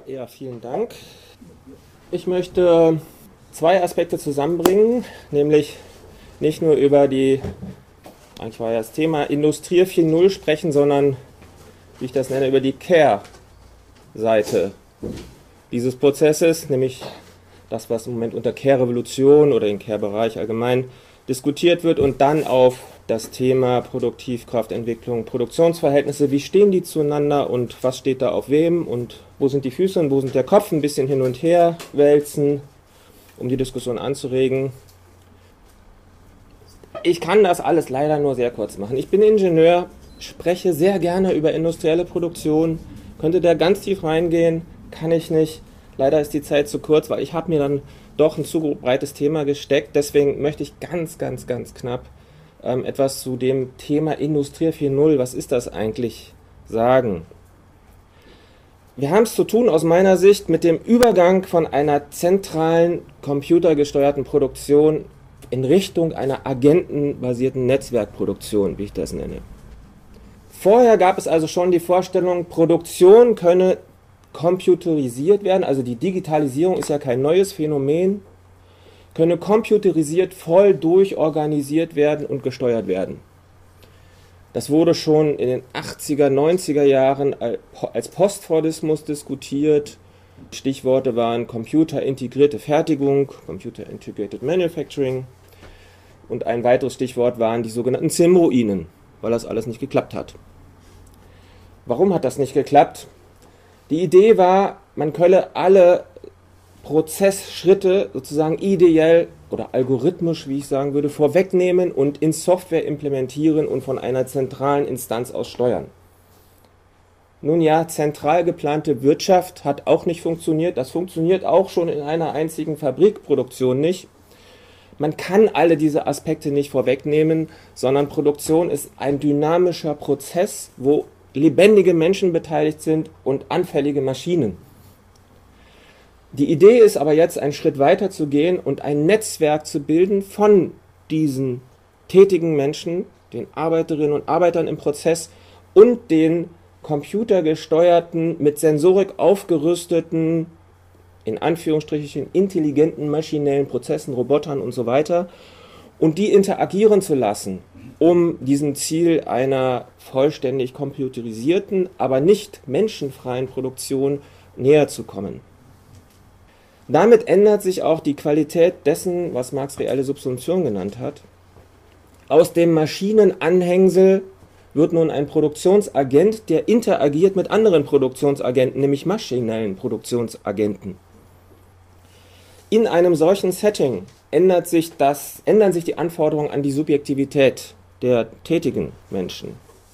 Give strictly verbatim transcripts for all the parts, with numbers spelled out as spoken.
Ja, vielen Dank. Ich möchte zwei Aspekte zusammenbringen, nämlich nicht nur über die, eigentlich war ja das Thema Industrie vier Punkt null sprechen, sondern, wie ich das nenne, über die Care-Seite dieses Prozesses, nämlich das, was im Moment unter Care-Revolution oder im Care-Bereich allgemein diskutiert wird, und dann auf das Thema Produktivkraftentwicklung, Produktionsverhältnisse, wie stehen die zueinander und was steht da auf wem und wo sind die Füße und wo sind der Kopf, ein bisschen hin und her wälzen, um die Diskussion anzuregen. Ich kann das alles leider nur sehr kurz machen. Ich bin Ingenieur, spreche sehr gerne über industrielle Produktion, könnte da ganz tief reingehen, kann ich nicht. Leider ist die Zeit zu kurz, weil ich habe mir dann doch ein zu breites Thema gesteckt. Deswegen möchte ich ganz, ganz, ganz knapp ähm, etwas zu dem Thema Industrie vier Punkt null, was ist das eigentlich, sagen. Wir haben es zu tun aus meiner Sicht mit dem Übergang von einer zentralen computergesteuerten Produktion in Richtung einer agentenbasierten Netzwerkproduktion, wie ich das nenne. Vorher gab es also schon die Vorstellung, Produktion könne computerisiert werden, also die Digitalisierung ist ja kein neues Phänomen, könne computerisiert voll durchorganisiert werden und gesteuert werden. Das wurde schon in den achtziger, neunziger Jahren als Postfordismus diskutiert. Stichworte waren computerintegrierte Fertigung, Computer Integrated Manufacturing, und ein weiteres Stichwort waren die sogenannten Z I M-Ruinen, weil das alles nicht geklappt hat. Warum hat das nicht geklappt? Die Idee war, man könne alle Prozessschritte sozusagen ideell oder algorithmisch, wie ich sagen würde, vorwegnehmen und in Software implementieren und von einer zentralen Instanz aus steuern. Nun ja, zentral geplante Wirtschaft hat auch nicht funktioniert. Das funktioniert auch schon in einer einzigen Fabrikproduktion nicht. Man kann alle diese Aspekte nicht vorwegnehmen, sondern Produktion ist ein dynamischer Prozess, wo lebendige Menschen beteiligt sind und anfällige Maschinen. Die Idee ist aber jetzt, einen Schritt weiter zu gehen und ein Netzwerk zu bilden von diesen tätigen Menschen, den Arbeiterinnen und Arbeitern im Prozess und den computergesteuerten, mit Sensorik aufgerüsteten, in Anführungsstrichen intelligenten maschinellen Prozessen, Robotern und so weiter, und die interagieren zu lassen, um diesem Ziel einer vollständig computerisierten, aber nicht menschenfreien Produktion näher zu kommen. Damit ändert sich auch die Qualität dessen, was Marx reelle Subsumption genannt hat. Aus dem Maschinenanhängsel wird nun ein Produktionsagent, der interagiert mit anderen Produktionsagenten, nämlich maschinellen Produktionsagenten. In einem solchen Setting ändert sich das, ändern sich die Anforderungen an die Subjektivität der tätigen Menschen.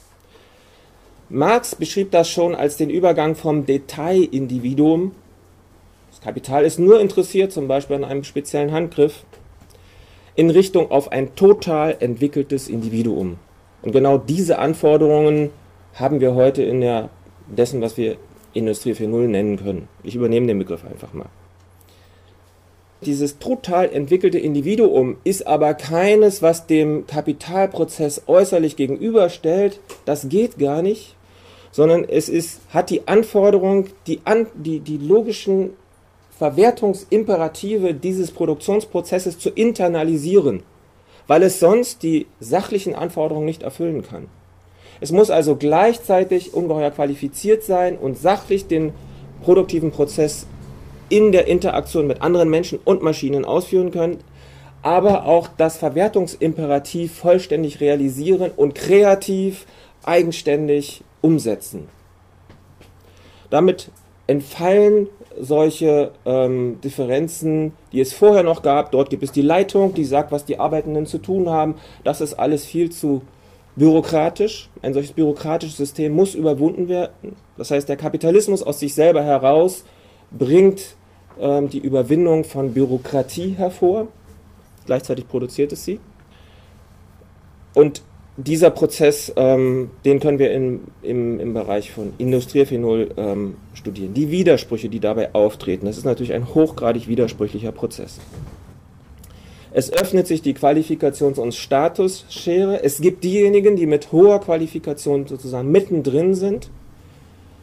Marx beschrieb das schon als den Übergang vom Detailindividuum, das Kapital ist nur interessiert, zum Beispiel an einem speziellen Handgriff, in Richtung auf ein total entwickeltes Individuum. Und genau diese Anforderungen haben wir heute in der, dessen, was wir Industrie vier Punkt null nennen können. Ich übernehme den Begriff einfach mal. Dieses total entwickelte Individuum ist aber keines, was dem Kapitalprozess äußerlich gegenüberstellt. Das geht gar nicht, sondern es ist, hat die Anforderung, die, an, die, die logischen Verwertungsimperative dieses Produktionsprozesses zu internalisieren, weil es sonst die sachlichen Anforderungen nicht erfüllen kann. Es muss also gleichzeitig ungeheuer qualifiziert sein und sachlich den produktiven Prozess in der Interaktion mit anderen Menschen und Maschinen ausführen können, aber auch das Verwertungsimperativ vollständig realisieren und kreativ, eigenständig umsetzen. Damit entfallen solche ähm, Differenzen, die es vorher noch gab. Dort gibt es die Leitung, die sagt, was die Arbeitenden zu tun haben. Das ist alles viel zu bürokratisch. Ein solches bürokratisches System muss überwunden werden. Das heißt, der Kapitalismus aus sich selber heraus bringt ähm, die Überwindung von Bürokratie hervor. Gleichzeitig produziert es sie. Und dieser Prozess, ähm, den können wir in, im, im Bereich von Industrie vier Punkt null ähm, studieren. Die Widersprüche, die dabei auftreten, das ist natürlich ein hochgradig widersprüchlicher Prozess. Es öffnet sich die Qualifikations- und Statusschere. Es gibt diejenigen, die mit hoher Qualifikation sozusagen mittendrin sind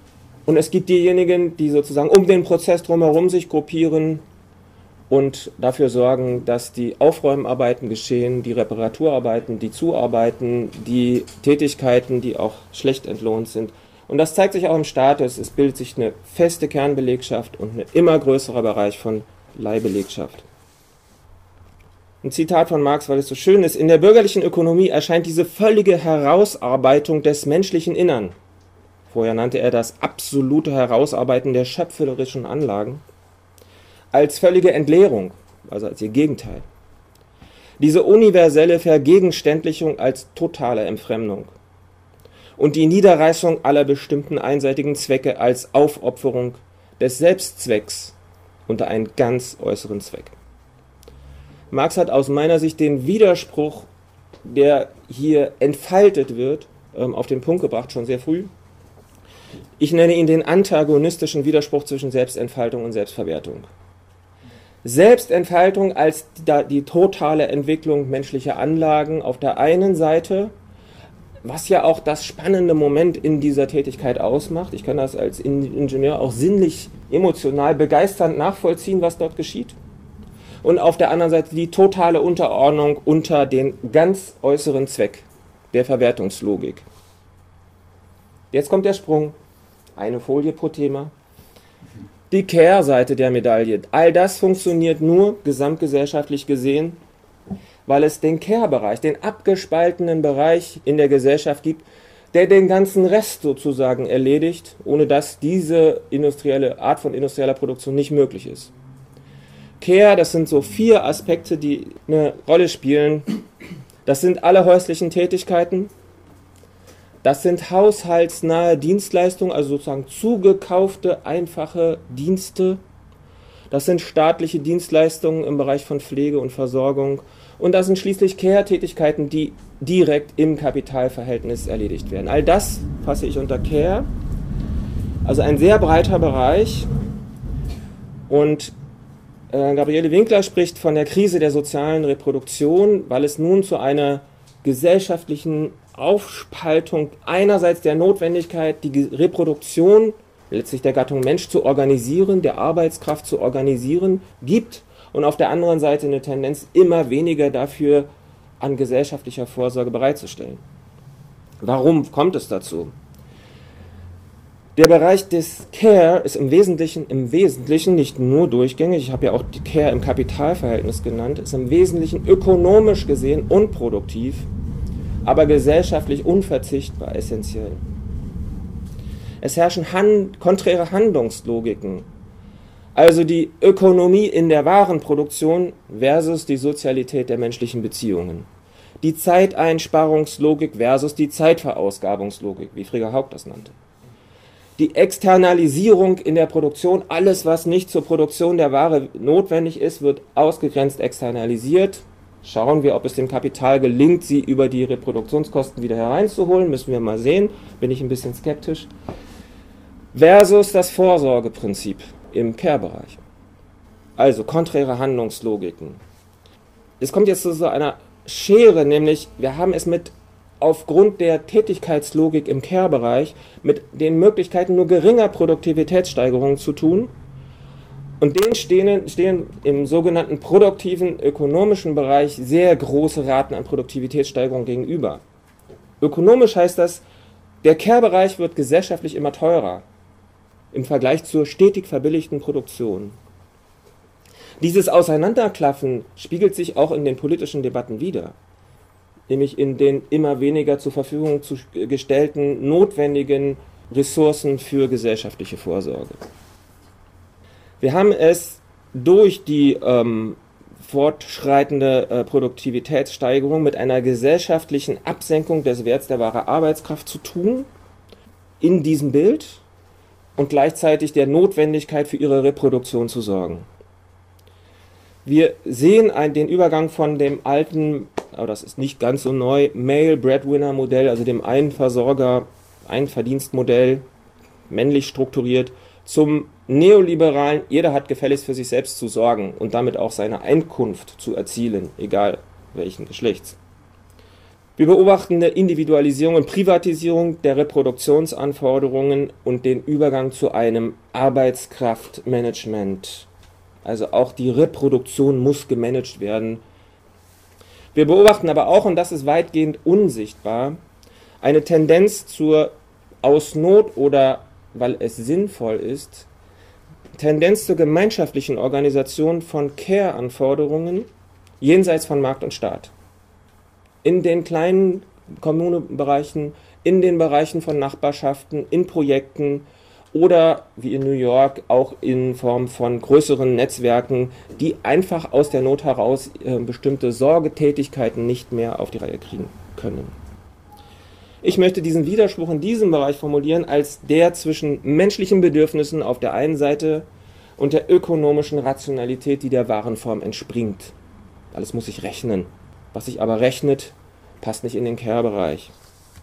Und es gibt diejenigen, die sozusagen um den Prozess drumherum sich gruppieren und dafür sorgen, dass die Aufräumarbeiten geschehen, die Reparaturarbeiten, die Zuarbeiten, die Tätigkeiten, die auch schlecht entlohnt sind. Und das zeigt sich auch im Status. Es bildet sich eine feste Kernbelegschaft und ein immer größerer Bereich von Leihbelegschaft. Ein Zitat von Marx, weil es so schön ist: In der bürgerlichen Ökonomie erscheint diese völlige Herausarbeitung des menschlichen Innern. Vorher nannte er das absolute Herausarbeiten der schöpferischen Anlagen, als völlige Entleerung, also als ihr Gegenteil. Diese universelle Vergegenständlichung als totale Entfremdung und die Niederreißung aller bestimmten einseitigen Zwecke als Aufopferung des Selbstzwecks unter einen ganz äußeren Zweck. Marx hat aus meiner Sicht den Widerspruch, der hier entfaltet wird, auf den Punkt gebracht, schon sehr früh. Ich nenne ihn den antagonistischen Widerspruch zwischen Selbstentfaltung und Selbstverwertung. Selbstentfaltung als die, die totale Entwicklung menschlicher Anlagen auf der einen Seite, was ja auch das spannende Moment in dieser Tätigkeit ausmacht. Ich kann das als Ingenieur auch sinnlich, emotional begeisternd nachvollziehen, was dort geschieht. Und auf der anderen Seite die totale Unterordnung unter den ganz äußeren Zweck der Verwertungslogik. Jetzt kommt der Sprung. Eine Folie pro Thema. Die Kehrseite der Medaille. All das funktioniert nur gesamtgesellschaftlich gesehen, weil es den Care-Bereich, den abgespaltenen Bereich in der Gesellschaft gibt, der den ganzen Rest sozusagen erledigt, ohne dass diese industrielle Art von industrieller Produktion nicht möglich ist. Care, das sind so vier Aspekte, die eine Rolle spielen. Das sind alle häuslichen Tätigkeiten. Das sind haushaltsnahe Dienstleistungen, also sozusagen zugekaufte, einfache Dienste. Das sind staatliche Dienstleistungen im Bereich von Pflege und Versorgung. Und das sind schließlich Care-Tätigkeiten, die direkt im Kapitalverhältnis erledigt werden. All das fasse ich unter Care. Also ein sehr breiter Bereich. Und äh, Gabriele Winkler spricht von der Krise der sozialen Reproduktion, weil es nun zu einer gesellschaftlichen Aufspaltung einerseits der Notwendigkeit, die Reproduktion letztlich der Gattung Mensch zu organisieren, der Arbeitskraft zu organisieren, gibt und auf der anderen Seite eine Tendenz, immer weniger dafür an gesellschaftlicher Vorsorge bereitzustellen. Warum kommt es dazu? Der Bereich des Care ist im Wesentlichen, im Wesentlichen nicht nur durchgängig, ich habe ja auch die Care im Kapitalverhältnis genannt, ist im Wesentlichen ökonomisch gesehen unproduktiv, aber gesellschaftlich unverzichtbar essentiell. Es herrschen hand, konträre Handlungslogiken, also die Ökonomie in der Warenproduktion versus die Sozialität der menschlichen Beziehungen. Die Zeiteinsparungslogik versus die Zeitverausgabungslogik, wie Frigga Haug das nannte. Die Externalisierung in der Produktion, alles was nicht zur Produktion der Ware notwendig ist, wird ausgegrenzt externalisiert. Schauen wir, ob es dem Kapital gelingt, sie über die Reproduktionskosten wieder hereinzuholen. Müssen wir mal sehen, bin ich ein bisschen skeptisch. Versus das Vorsorgeprinzip im Care-Bereich. Also konträre Handlungslogiken. Es kommt jetzt zu so einer Schere, nämlich wir haben es mit aufgrund der Tätigkeitslogik im Care-Bereich mit den Möglichkeiten nur geringer Produktivitätssteigerungen zu tun. Und denen stehen, stehen im sogenannten produktiven ökonomischen Bereich sehr große Raten an Produktivitätssteigerung gegenüber. Ökonomisch heißt das, der Care-Bereich wird gesellschaftlich immer teurer im Vergleich zur stetig verbilligten Produktion. Dieses Auseinanderklaffen spiegelt sich auch in den politischen Debatten wider, nämlich in den immer weniger zur Verfügung zu gestellten notwendigen Ressourcen für gesellschaftliche Vorsorge. Wir haben es durch die ähm, fortschreitende äh, Produktivitätssteigerung mit einer gesellschaftlichen Absenkung des Werts der wahren Arbeitskraft zu tun, in diesem Bild, und gleichzeitig der Notwendigkeit für ihre Reproduktion zu sorgen. Wir sehen ein, den Übergang von dem alten, aber das ist nicht ganz so neu, Male Breadwinner Modell, also dem Einversorger, Einverdienstmodell, männlich strukturiert, zum neoliberalen, jeder hat gefälligst für sich selbst zu sorgen und damit auch seine Einkunft zu erzielen, egal welchen Geschlechts. Wir beobachten eine Individualisierung und Privatisierung der Reproduktionsanforderungen und den Übergang zu einem Arbeitskraftmanagement. Also auch die Reproduktion muss gemanagt werden. Wir beobachten aber auch, und das ist weitgehend unsichtbar, eine Tendenz zur aus Not oder weil es sinnvoll ist, Tendenz zur gemeinschaftlichen Organisation von Care-Anforderungen jenseits von Markt und Staat. In den kleinen Kommunenbereichen, in den Bereichen von Nachbarschaften, in Projekten oder wie in New York auch in Form von größeren Netzwerken, die einfach aus der Not heraus äh, bestimmte Sorgetätigkeiten nicht mehr auf die Reihe kriegen können. Ich möchte diesen Widerspruch in diesem Bereich formulieren als der zwischen menschlichen Bedürfnissen auf der einen Seite und der ökonomischen Rationalität, die der Warenform entspringt. Alles muss sich rechnen. Was sich aber rechnet, passt nicht in den Care-Bereich.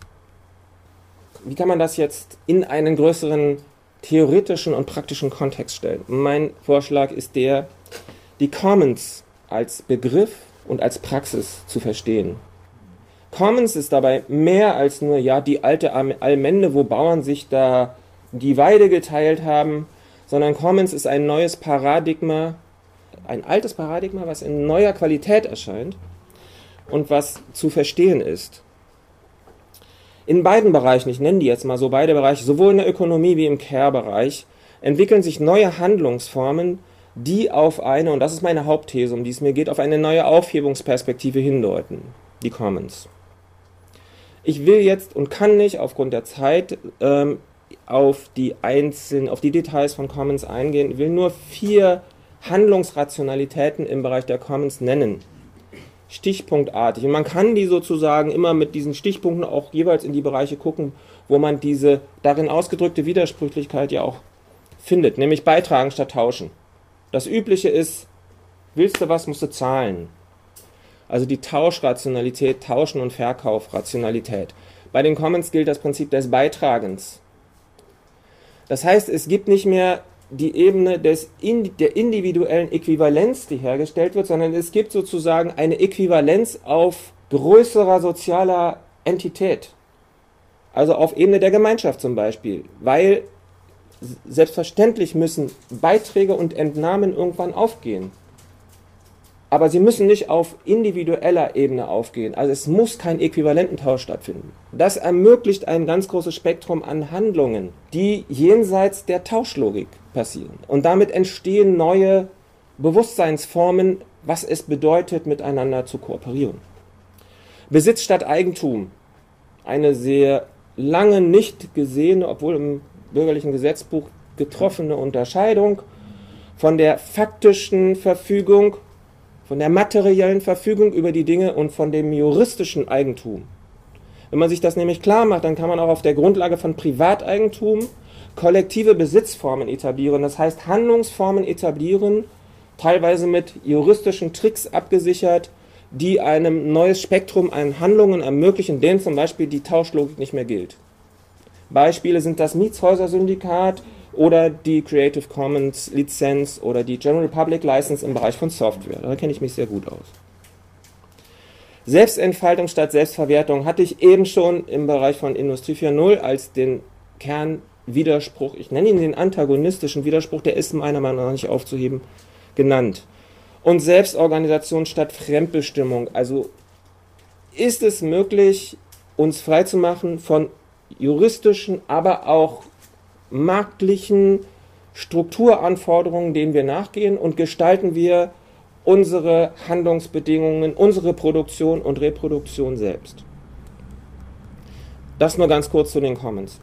Wie kann man das jetzt in einen größeren theoretischen und praktischen Kontext stellen? Mein Vorschlag ist der, die Commons als Begriff und als Praxis zu verstehen. Commons ist dabei mehr als nur ja die alte Allmende, wo Bauern sich da die Weide geteilt haben, sondern Commons ist ein neues Paradigma, ein altes Paradigma, was in neuer Qualität erscheint und was zu verstehen ist. In beiden Bereichen, ich nenne die jetzt mal so beide Bereiche, sowohl in der Ökonomie wie im Care-Bereich, entwickeln sich neue Handlungsformen, die auf eine, und das ist meine Hauptthese, um die es mir geht, auf eine neue Aufhebungsperspektive hindeuten, die Commons. Ich will jetzt und kann nicht aufgrund der Zeit ähm, auf die einzelnen, auf die Details von Commons eingehen. Ich will nur vier Handlungsrationalitäten im Bereich der Commons nennen. Stichpunktartig. Und man kann die sozusagen immer mit diesen Stichpunkten auch jeweils in die Bereiche gucken, wo man diese darin ausgedrückte Widersprüchlichkeit ja auch findet, nämlich beitragen statt tauschen. Das Übliche ist, willst du was, musst du zahlen. Also die Tauschrationalität, Tauschen- und Verkaufrationalität. Bei den Commons gilt das Prinzip des Beitragens. Das heißt, es gibt nicht mehr die Ebene des, der individuellen Äquivalenz, die hergestellt wird, sondern es gibt sozusagen eine Äquivalenz auf größerer sozialer Entität. Also auf Ebene der Gemeinschaft zum Beispiel. Weil selbstverständlich müssen Beiträge und Entnahmen irgendwann aufgehen. Aber sie müssen nicht auf individueller Ebene aufgehen. Also es muss kein Äquivalententausch stattfinden. Das ermöglicht ein ganz großes Spektrum an Handlungen, die jenseits der Tauschlogik passieren. Und damit entstehen neue Bewusstseinsformen, was es bedeutet, miteinander zu kooperieren. Besitz statt Eigentum. Eine sehr lange nicht gesehene, obwohl im bürgerlichen Gesetzbuch getroffene Unterscheidung von der faktischen Verfügung, von der materiellen Verfügung über die Dinge und von dem juristischen Eigentum. Wenn man sich das nämlich klar macht, dann kann man auch auf der Grundlage von Privateigentum kollektive Besitzformen etablieren, das heißt Handlungsformen etablieren, teilweise mit juristischen Tricks abgesichert, die einem neues Spektrum an Handlungen ermöglichen, denen zum Beispiel die Tauschlogik nicht mehr gilt. Beispiele sind das Mietshäuser-Syndikat oder die Creative Commons Lizenz oder die General Public License im Bereich von Software. Da kenne ich mich sehr gut aus. Selbstentfaltung statt Selbstverwertung hatte ich eben schon im Bereich von Industrie vier Punkt null als den Kernwiderspruch, ich nenne ihn den antagonistischen Widerspruch, der ist meiner Meinung nach nicht aufzuheben, genannt. Und Selbstorganisation statt Fremdbestimmung. Also ist es möglich, uns freizumachen von juristischen, aber auch marktlichen Strukturanforderungen, denen wir nachgehen, und gestalten wir unsere Handlungsbedingungen, unsere Produktion und Reproduktion selbst. Das nur ganz kurz zu den Commons.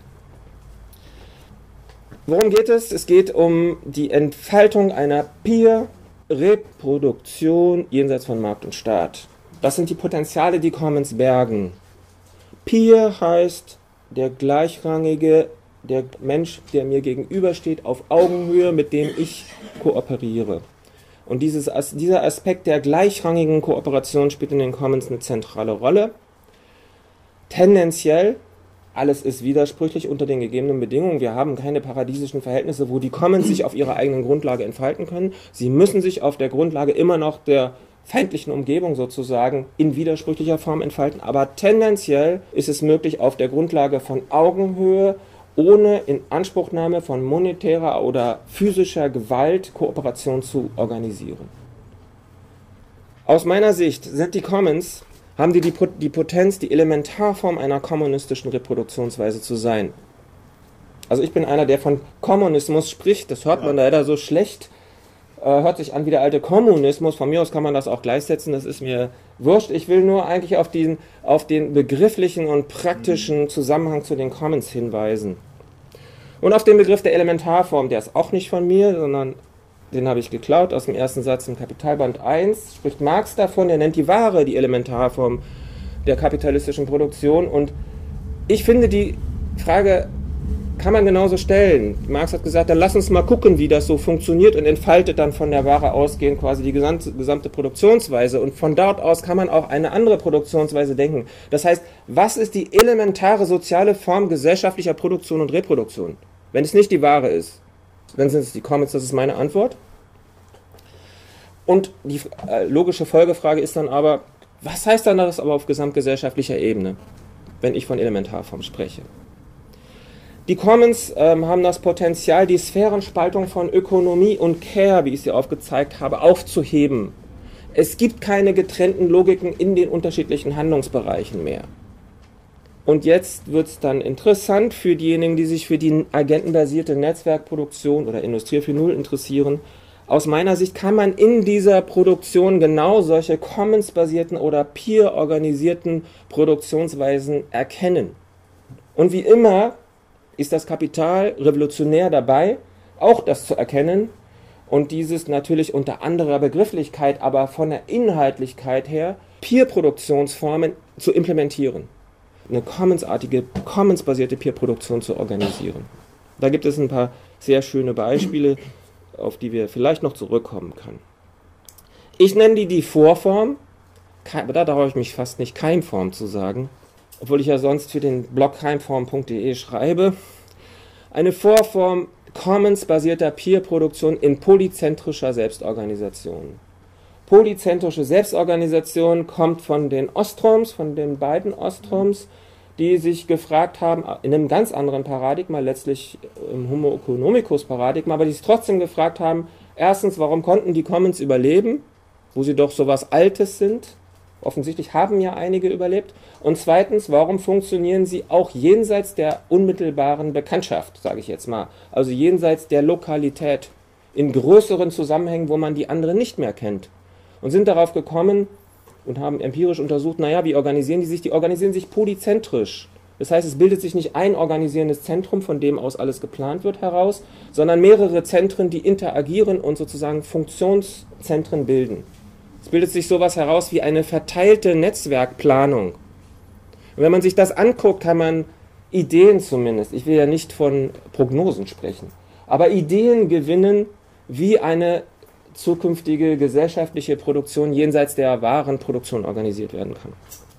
Worum geht es? Es geht um die Entfaltung einer Peer-Reproduktion jenseits von Markt und Staat. Das sind die Potenziale, die Commons bergen. Peer heißt der gleichrangige, der Mensch, der mir gegenübersteht, auf Augenhöhe, mit dem ich kooperiere. Und dieses, dieser Aspekt der gleichrangigen Kooperation spielt in den Commons eine zentrale Rolle. Tendenziell, alles ist widersprüchlich unter den gegebenen Bedingungen. Wir haben keine paradiesischen Verhältnisse, wo die Commons sich auf ihrer eigenen Grundlage entfalten können. Sie müssen sich auf der Grundlage immer noch der feindlichen Umgebung sozusagen in widersprüchlicher Form entfalten, aber tendenziell ist es möglich, auf der Grundlage von Augenhöhe, ohne Inanspruchnahme von monetärer oder physischer Gewalt Kooperation zu organisieren. Aus meiner Sicht sind die Commons, haben die, die die Potenz, die Elementarform einer kommunistischen Reproduktionsweise zu sein. Also ich bin einer, der von Kommunismus spricht, das hört man leider so schlecht, äh, hört sich an wie der alte Kommunismus, von mir aus kann man das auch gleichsetzen, das ist mir wurscht. Ich will nur eigentlich auf den, auf den begrifflichen und praktischen Zusammenhang zu den Commons hinweisen. Und auf den Begriff der Elementarform, der ist auch nicht von mir, sondern den habe ich geklaut aus dem ersten Satz im Kapitalband eins, spricht Marx davon, er nennt die Ware die Elementarform der kapitalistischen Produktion. Und ich finde, die Frage kann man genauso stellen. Marx hat gesagt, dann lass uns mal gucken, wie das so funktioniert, und entfaltet dann von der Ware ausgehend quasi die gesamte, gesamte Produktionsweise. Und von dort aus kann man auch eine andere Produktionsweise denken. Das heißt, was ist die elementare soziale Form gesellschaftlicher Produktion und Reproduktion, wenn es nicht die Ware ist? Dann sind es die Commons, das ist meine Antwort. Und die äh, logische Folgefrage ist dann aber, was heißt dann das aber auf gesamtgesellschaftlicher Ebene, wenn ich von Elementarform spreche? Die Commons ähm, haben das Potenzial, die Sphärenspaltung von Ökonomie und Care, wie ich sie aufgezeigt habe, aufzuheben. Es gibt keine getrennten Logiken in den unterschiedlichen Handlungsbereichen mehr. Und jetzt wird es dann interessant für diejenigen, die sich für die agentenbasierte Netzwerkproduktion oder Industrie vier Punkt null interessieren. Aus meiner Sicht kann man in dieser Produktion genau solche Commons-basierten oder peer-organisierten Produktionsweisen erkennen. Und wie immer ist das Kapital revolutionär dabei, auch das zu erkennen und dieses natürlich unter anderer Begrifflichkeit, aber von der Inhaltlichkeit her Peer-Produktionsformen zu implementieren. Eine Commons-artige, Commons-basierte Peer-Produktion zu organisieren. Da gibt es ein paar sehr schöne Beispiele, auf die wir vielleicht noch zurückkommen können. Ich nenne die die Vorform, aber da traue ich mich fast nicht, Keimform zu sagen, obwohl ich ja sonst für den Blog keimform punkt de schreibe. Eine Vorform Commons-basierter Peer-Produktion in polyzentrischer Selbstorganisation. Polyzentrische Selbstorganisation kommt von den Ostroms, von den beiden Ostroms, die sich gefragt haben, in einem ganz anderen Paradigma, letztlich im Homo economicus Paradigma, aber die sich trotzdem gefragt haben, erstens, warum konnten die Commons überleben, wo sie doch sowas Altes sind? Offensichtlich haben ja einige überlebt. Und zweitens, warum funktionieren sie auch jenseits der unmittelbaren Bekanntschaft, sage ich jetzt mal, also jenseits der Lokalität, in größeren Zusammenhängen, wo man die anderen nicht mehr kennt? Und sind darauf gekommen und haben empirisch untersucht, naja, wie organisieren die sich? Die organisieren sich polyzentrisch. Das heißt, es bildet sich nicht ein organisierendes Zentrum, von dem aus alles geplant wird, heraus, sondern mehrere Zentren, die interagieren und sozusagen Funktionszentren bilden. Es bildet sich sowas heraus wie eine verteilte Netzwerkplanung. Und wenn man sich das anguckt, kann man Ideen zumindest, ich will ja nicht von Prognosen sprechen, aber Ideen gewinnen, wie eine zukünftige gesellschaftliche Produktion jenseits der Warenproduktion organisiert werden kann.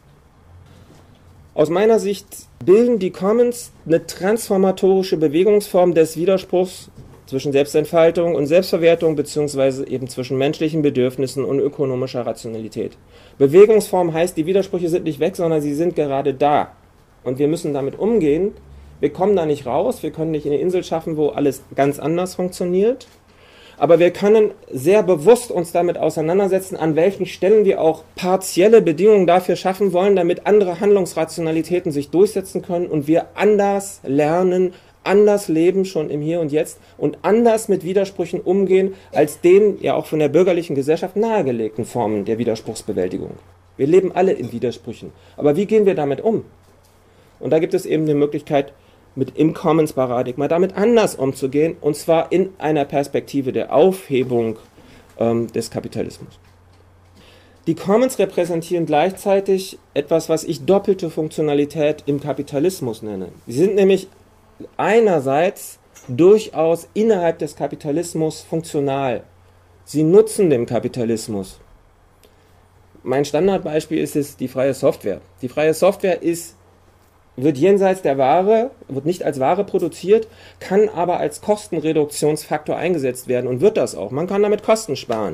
Aus meiner Sicht bilden die Commons eine transformatorische Bewegungsform des Widerspruchs zwischen Selbstentfaltung und Selbstverwertung beziehungsweise eben zwischen menschlichen Bedürfnissen und ökonomischer Rationalität. Bewegungsform heißt, die Widersprüche sind nicht weg, sondern sie sind gerade da. Und wir müssen damit umgehen. Wir kommen da nicht raus, wir können nicht eine Insel schaffen, wo alles ganz anders funktioniert. Aber wir können sehr bewusst uns damit auseinandersetzen, an welchen Stellen wir auch partielle Bedingungen dafür schaffen wollen, damit andere Handlungsrationalitäten sich durchsetzen können und wir anders lernen, anders leben, schon im Hier und Jetzt, und anders mit Widersprüchen umgehen, als den ja auch von der bürgerlichen Gesellschaft nahegelegten Formen der Widerspruchsbewältigung. Wir leben alle in Widersprüchen. Aber wie gehen wir damit um? Und da gibt es eben eine Möglichkeit, mit im Commons-Paradigma damit anders umzugehen, und zwar in einer Perspektive der Aufhebung ähm, des Kapitalismus. Die Commons repräsentieren gleichzeitig etwas, was ich doppelte Funktionalität im Kapitalismus nenne. Sie sind nämlich einerseits durchaus innerhalb des Kapitalismus funktional. Sie nutzen den Kapitalismus. Mein Standardbeispiel ist es die freie Software. Die freie Software ist wird jenseits der Ware, wird nicht als Ware produziert, kann aber als Kostenreduktionsfaktor eingesetzt werden und wird das auch. Man kann damit Kosten sparen.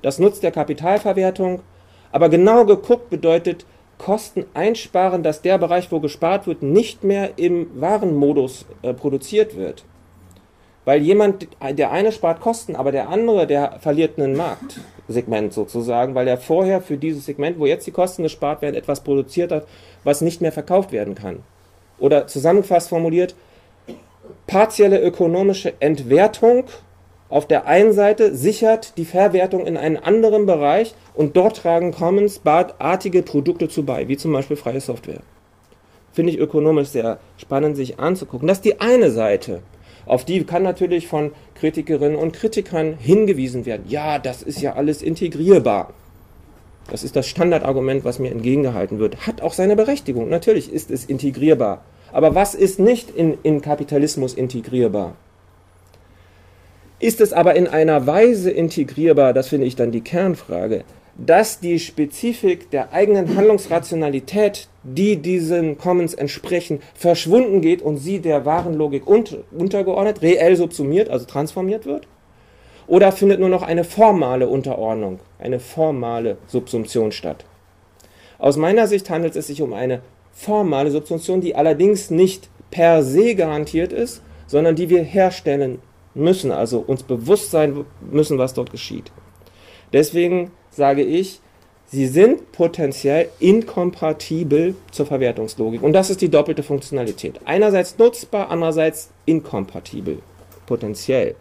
Das nutzt der Kapitalverwertung, aber genau geguckt bedeutet Kosten einsparen, dass der Bereich, wo gespart wird, nicht mehr im Warenmodus äh, produziert wird. Weil jemand, der eine spart Kosten, aber der andere, der verliert ein Marktsegment sozusagen, weil er vorher für dieses Segment, wo jetzt die Kosten gespart werden, etwas produziert hat, was nicht mehr verkauft werden kann. Oder zusammengefasst formuliert, partielle ökonomische Entwertung auf der einen Seite sichert die Verwertung in einen anderen Bereich und dort tragen Commons-artige Produkte zu bei, wie zum Beispiel freie Software. Finde ich ökonomisch sehr spannend, sich anzugucken. Das ist die eine Seite. Auf die kann natürlich von Kritikerinnen und Kritikern hingewiesen werden. Ja, das ist ja alles integrierbar. Das ist das Standardargument, was mir entgegengehalten wird. Hat auch seine Berechtigung. Natürlich ist es integrierbar. Aber was ist nicht in, in Kapitalismus integrierbar? Ist es aber in einer Weise integrierbar, das finde ich dann die Kernfrage, dass die Spezifik der eigenen Handlungsrationalität, die diesen Commons entsprechen, verschwunden geht und sie der wahren Logik unter, untergeordnet, reell subsumiert, also transformiert wird? Oder findet nur noch eine formale Unterordnung, eine formale Subsumption statt? Aus meiner Sicht handelt es sich um eine formale Subsumption, die allerdings nicht per se garantiert ist, sondern die wir herstellen müssen, also uns bewusst sein müssen, was dort geschieht. Deswegen sage ich, sie sind potenziell inkompatibel zur Verwertungslogik. Und das ist die doppelte Funktionalität. Einerseits nutzbar, andererseits inkompatibel, potenziell.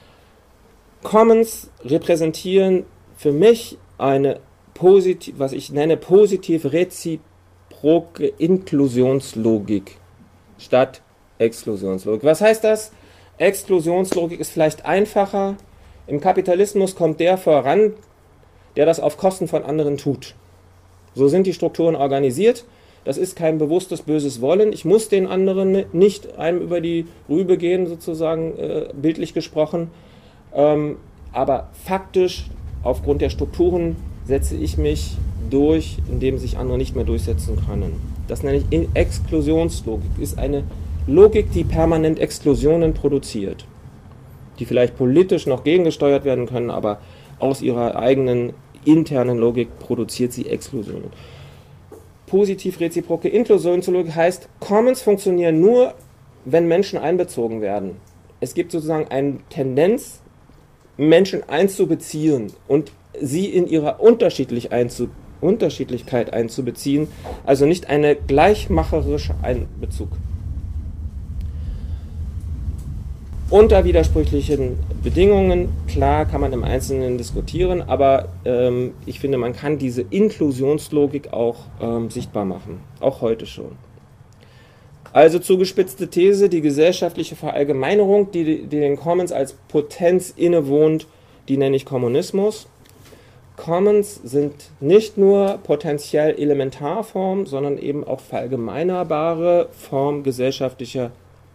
Commons repräsentieren für mich eine positiv, was ich nenne positiv reziproke Inklusionslogik statt Exklusionslogik. Was heißt das? Exklusionslogik ist vielleicht einfacher. Im Kapitalismus kommt der voran, der das auf Kosten von anderen tut. So sind die Strukturen organisiert. Das ist kein bewusstes böses Wollen. Ich muss den anderen nicht einem über die Rübe gehen, sozusagen äh, bildlich gesprochen. Ähm, aber faktisch, aufgrund der Strukturen, setze ich mich durch, indem sich andere nicht mehr durchsetzen können. Das nenne ich Exklusionslogik. Ist eine Logik, die permanent Exklusionen produziert, die vielleicht politisch noch gegengesteuert werden können, aber aus ihrer eigenen internen Logik produziert sie Exklusionen. Positiv reziproke Inklusionslogik heißt, Commons funktionieren nur, wenn Menschen einbezogen werden. Es gibt sozusagen eine Tendenz, Menschen einzubeziehen und sie in ihrer Unterschiedlich einzu, Unterschiedlichkeit einzubeziehen, also nicht eine gleichmacherische Einbezug. Unter widersprüchlichen Bedingungen, klar, kann man im Einzelnen diskutieren, aber ähm, ich finde, man kann diese Inklusionslogik auch ähm, sichtbar machen, auch heute schon. Also zugespitzte These, die gesellschaftliche Verallgemeinerung, die, die den Commons als Potenz innewohnt, die nenne ich Kommunismus. Commons sind nicht nur potenziell Elementarform, sondern eben auch verallgemeinerbare Form gesellschaftlicher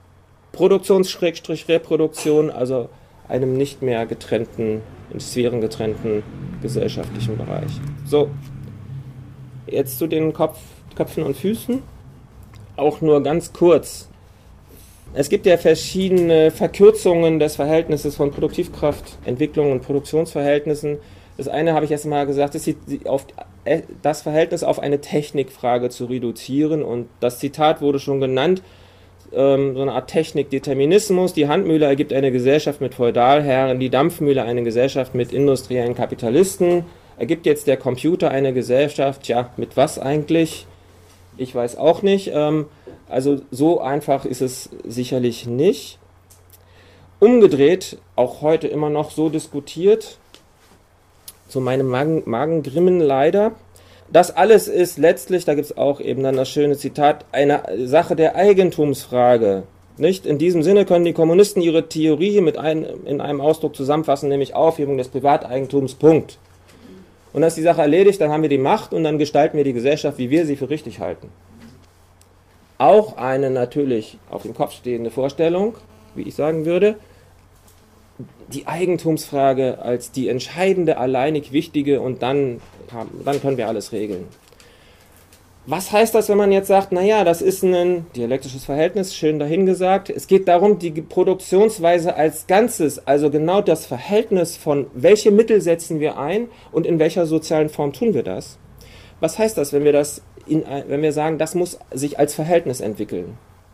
Produktions-Reproduktion, also einem nicht mehr getrennten, in Sphären getrennten gesellschaftlichen Bereich. So, jetzt zu den Kopf, Köpfen und Füßen. Auch nur ganz kurz. Es gibt ja verschiedene Verkürzungen des Verhältnisses von Produktivkraft, Entwicklung und Produktionsverhältnissen. Das eine habe ich erst mal gesagt, ist auf das Verhältnis auf eine Technikfrage zu reduzieren, und das Zitat wurde schon genannt, ähm, so eine Art Technikdeterminismus. Die Handmühle ergibt eine Gesellschaft mit Feudalherren, die Dampfmühle eine Gesellschaft mit industriellen Kapitalisten. Ergibt jetzt der Computer eine Gesellschaft, ja, mit was eigentlich? Ich weiß auch nicht. Ähm, also so einfach ist es sicherlich nicht. Umgedreht, auch heute immer noch so diskutiert, zu meinem Magen, Magengrimmen leider. Das alles ist letztlich, da gibt es auch eben dann das schöne Zitat, eine Sache der Eigentumsfrage. Nicht? In diesem Sinne können die Kommunisten ihre Theorie mit ein, in einem Ausdruck zusammenfassen, nämlich Aufhebung des Privateigentums, Punkt. Und dann ist die Sache erledigt, dann haben wir die Macht und dann gestalten wir die Gesellschaft, wie wir sie für richtig halten. Auch eine natürlich auf dem Kopf stehende Vorstellung, wie ich sagen würde, die Eigentumsfrage als die entscheidende, alleinig wichtige, und dann, dann können wir alles regeln. Was heißt das, wenn man jetzt sagt, naja, das ist ein dialektisches Verhältnis, schön dahingesagt. Es geht darum, die Produktionsweise als Ganzes, also genau das Verhältnis von, welche Mittel setzen wir ein und in welcher sozialen Form tun wir das. Was heißt das, wenn wir, das in, wenn wir sagen, das muss sich als Verhältnis entwickeln?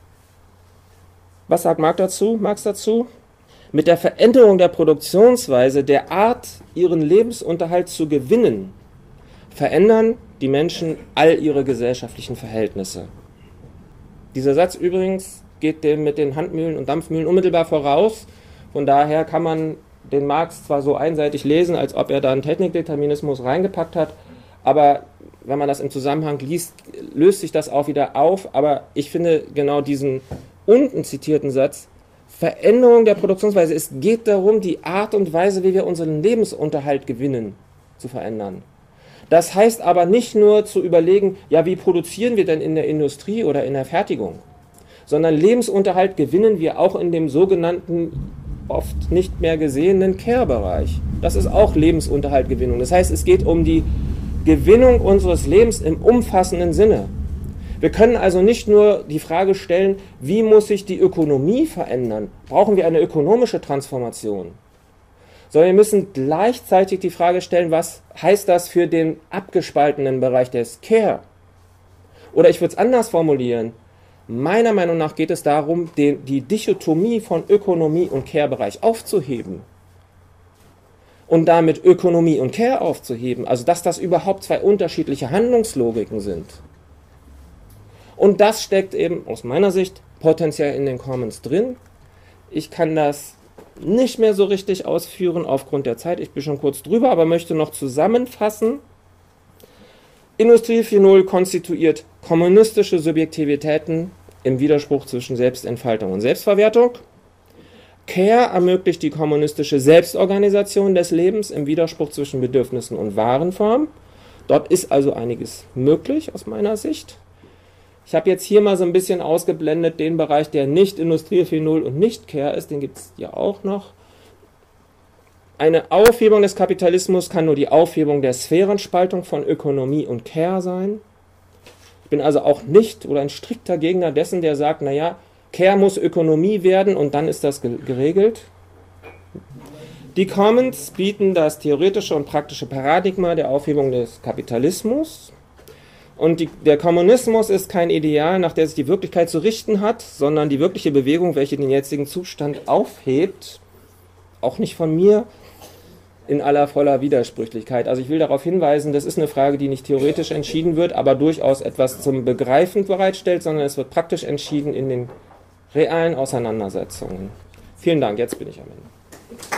Was sagt Marx dazu? Marx dazu? Mit der Veränderung der Produktionsweise, der Art, ihren Lebensunterhalt zu gewinnen, verändern die Menschen all ihre gesellschaftlichen Verhältnisse. Dieser Satz übrigens geht dem mit den Handmühlen und Dampfmühlen unmittelbar voraus. Von daher kann man den Marx zwar so einseitig lesen, als ob er da einen Technikdeterminismus reingepackt hat, aber wenn man das im Zusammenhang liest, löst sich das auch wieder auf. Aber ich finde genau diesen unten zitierten Satz, Veränderung der Produktionsweise, es geht darum, die Art und Weise, wie wir unseren Lebensunterhalt gewinnen, zu verändern. Das heißt aber nicht nur zu überlegen, ja, wie produzieren wir denn in der Industrie oder in der Fertigung, sondern Lebensunterhalt gewinnen wir auch in dem sogenannten, oft nicht mehr gesehenen Care-Bereich. Das ist auch Lebensunterhaltgewinnung. Das heißt, es geht um die Gewinnung unseres Lebens im umfassenden Sinne. Wir können also nicht nur die Frage stellen, wie muss sich die Ökonomie verändern? Brauchen wir eine ökonomische Transformation? Sondern wir müssen gleichzeitig die Frage stellen, was heißt das für den abgespaltenen Bereich des Care? Oder ich würde es anders formulieren. Meiner Meinung nach geht es darum, den, die Dichotomie von Ökonomie und Care-Bereich aufzuheben. Und damit Ökonomie und Care aufzuheben, also dass das überhaupt zwei unterschiedliche Handlungslogiken sind. Und das steckt eben aus meiner Sicht potenziell in den Commons drin. Ich kann das nicht mehr so richtig ausführen aufgrund der Zeit. Ich bin schon kurz drüber, aber möchte noch zusammenfassen. Industrie vier Punkt null konstituiert kommunistische Subjektivitäten im Widerspruch zwischen Selbstentfaltung und Selbstverwertung. Care ermöglicht die kommunistische Selbstorganisation des Lebens im Widerspruch zwischen Bedürfnissen und Warenform. Dort ist also einiges möglich aus meiner Sicht. Ich habe jetzt hier mal so ein bisschen ausgeblendet den Bereich, der nicht Industrie vier Punkt null und nicht Care ist, den gibt es ja auch noch. Eine Aufhebung des Kapitalismus kann nur die Aufhebung der Sphärenspaltung von Ökonomie und Care sein. Ich bin also auch nicht oder ein strikter Gegner dessen, der sagt, naja, Care muss Ökonomie werden und dann ist das geregelt. Die Commons bieten das theoretische und praktische Paradigma der Aufhebung des Kapitalismus. Und die, der Kommunismus ist kein Ideal, nach der sich die Wirklichkeit zu richten hat, sondern die wirkliche Bewegung, welche den jetzigen Zustand aufhebt, auch nicht von mir, in aller voller Widersprüchlichkeit. Also ich will darauf hinweisen, das ist eine Frage, die nicht theoretisch entschieden wird, aber durchaus etwas zum Begreifen bereitstellt, sondern es wird praktisch entschieden in den realen Auseinandersetzungen. Vielen Dank, jetzt bin ich am Ende.